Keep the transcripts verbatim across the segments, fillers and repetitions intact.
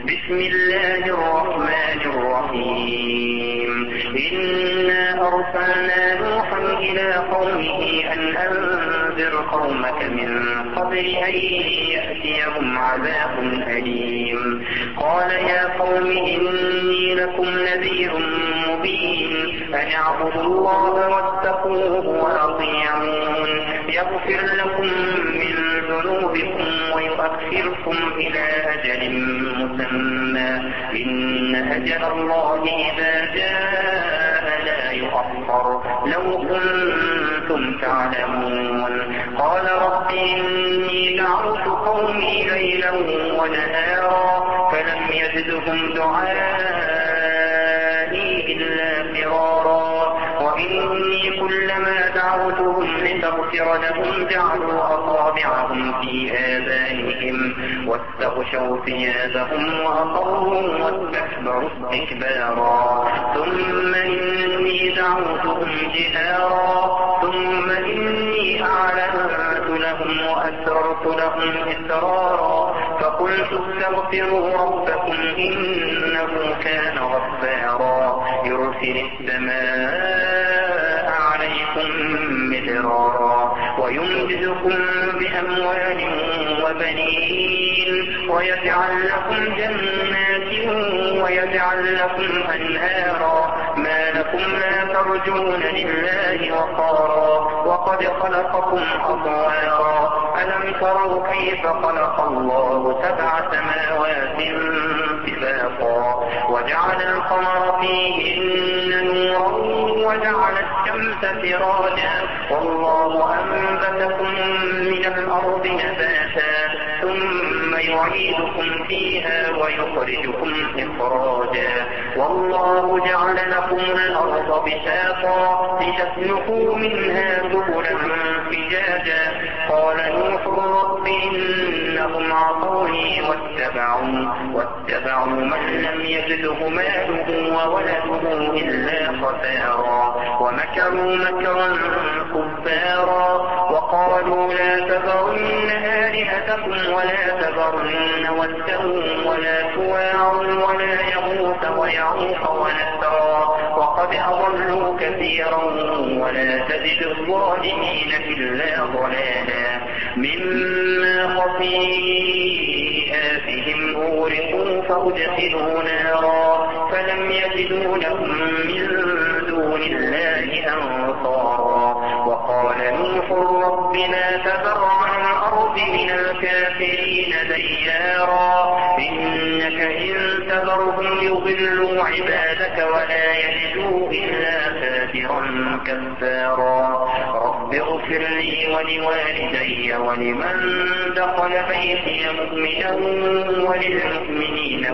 بسم الله الرحمن الرحيم إنا أرسلنا نوحا إلى قومه أن أنذر قومك من قبل أن يأتيهم عذاب أليم قال يا قوم إني لكم نذير مبين أن اعبدوا الله واتقوه وأطيعون يغفر لكم من ذنوبكم ويؤخركم إلى أجل مسمى إن أجل الله إذا جاء لا يؤخر لو كنتم تعلمون قال رب إني دعوت قومي ليلا ونهارا فلم يزدهم دعائي إلا فرارا وإني كلما دعوتهم لتغفر لهم جعلوا أصابعهم في آذانهم واستغشوا ثيابهم وأصروا واستكبروا استكبارا ثم إني دعوتهم جهارا ثم إني أعلنت لهم وأسررت لهم إسرارا فقلت استغفروا ربكم إنه كان غفارا يرسل السماء عليكم مدرارا ويمددكم بأموال وبنين ويجعل لكم جنات ويجعل لكم أنهارا ما لكم لا ترجون لله وقارا وقد خلقكم أطوارا ألم تروا كيف خلق الله سبع سماوات طباقا وجعل القمر فيهن نورا وجعل الشمس سراجا والله أنبتكم من الأرض نباتا ثم يعيدكم فيها ويخرجكم إخراجا والله جعل لكم الأرض بساطا لتسلكوا منها سبلا فجاجا قال نوح رب إنهم عصوني واتبعوا واتبعوا من لم يزده ماله وولده إلا خسارا ومكروا مكرا كبارا وقالوا لا تذرن آلهتكم ولا تذرن ودا ولا سواع ولا يغوث ويعوق ونسرا وقد أضلوا كثيرا ولا تزد الظالمين إلا ضلالا مما خطيئاتهم أغرقوا فأدخلوا نارا فلم يجدوا لهم من دون الله أنصارا وقال نوح رب لا تذر على الأرض من الكافرين ديارا إنك إن تذرهم يضلوا عبادك ولا يجدوا إلا فاجرا كفارا رب اغفر لي ولوالدي ولمن دخل بيتي مؤمنا وللمؤمنين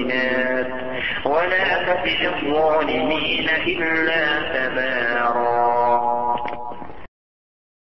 والمؤمنات ولا تزد الظالمين إلا تبارا.